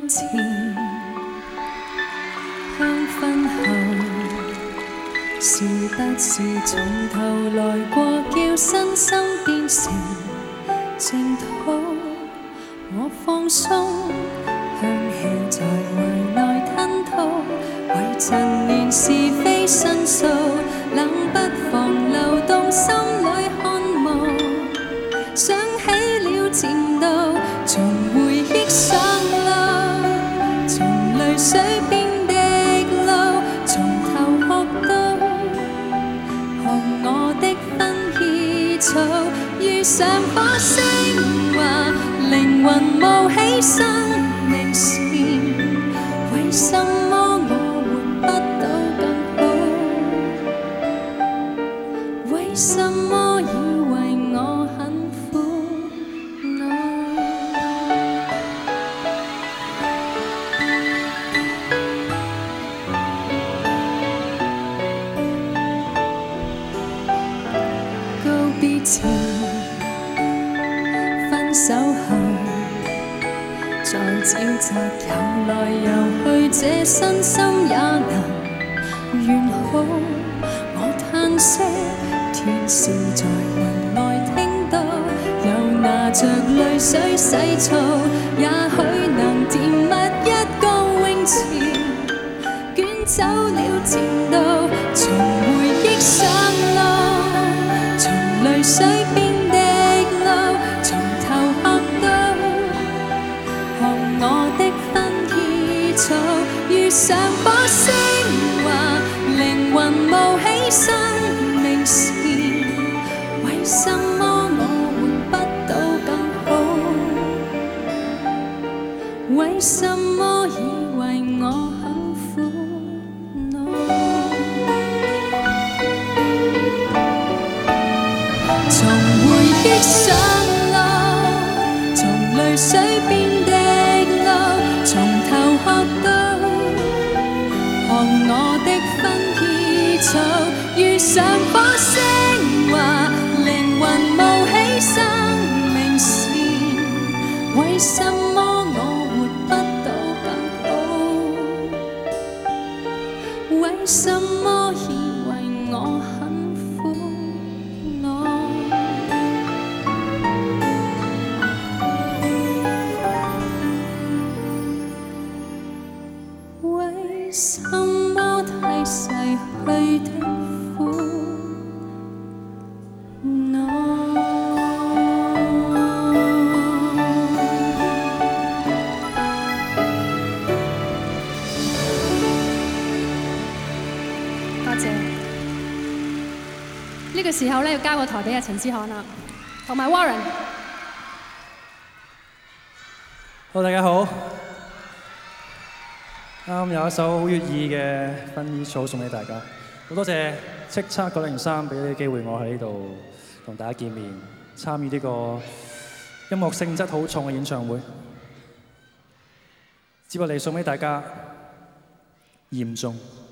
前，香薰後，是不是從頭來過，叫身心變成淨土？我放鬆，香氣在懷內吞吐，為陳年是非申訴，冷不防流動心裏看望，想起了前度，從回憶上路，從淚水變滴露，從頭學到學我的薰衣草，遇上火星華，靈魂冒起生命線，為什麼我活不到更好？為什麼以為我很苦惱？告別前，分手後，再沼澤遊來遊去，這身心也能完好。我嘆息，天使在雲外聽到，又拿着淚水洗澡，也許能甜蜜一個泳池，捲走了前度，從回憶上路，從淚水變滴露，從頭學到學我的薰衣草，遇上火星華，靈魂冒起生命線，為什麼我活不到更好？為什麼以為我很苦惱？從回憶上路，從淚水變滴露，從頭學到學我的薰衣草，遇上火星華，靈魂冒起生命線，為什麼我活不到更好？為什麼以為我很苦惱？為什麼太逝去的苦惱？多謝。呢個時候咧，要交個台俾阿陳思翰啦，同埋 Warren。 好，大家好。啱有一首好悅耳嘅薰衣草送俾大家，好多謝叱咤903俾呢個機會我喺呢度同大家見面，參與呢個音樂性質好重嘅演唱會。接落嚟送俾大家嚴重。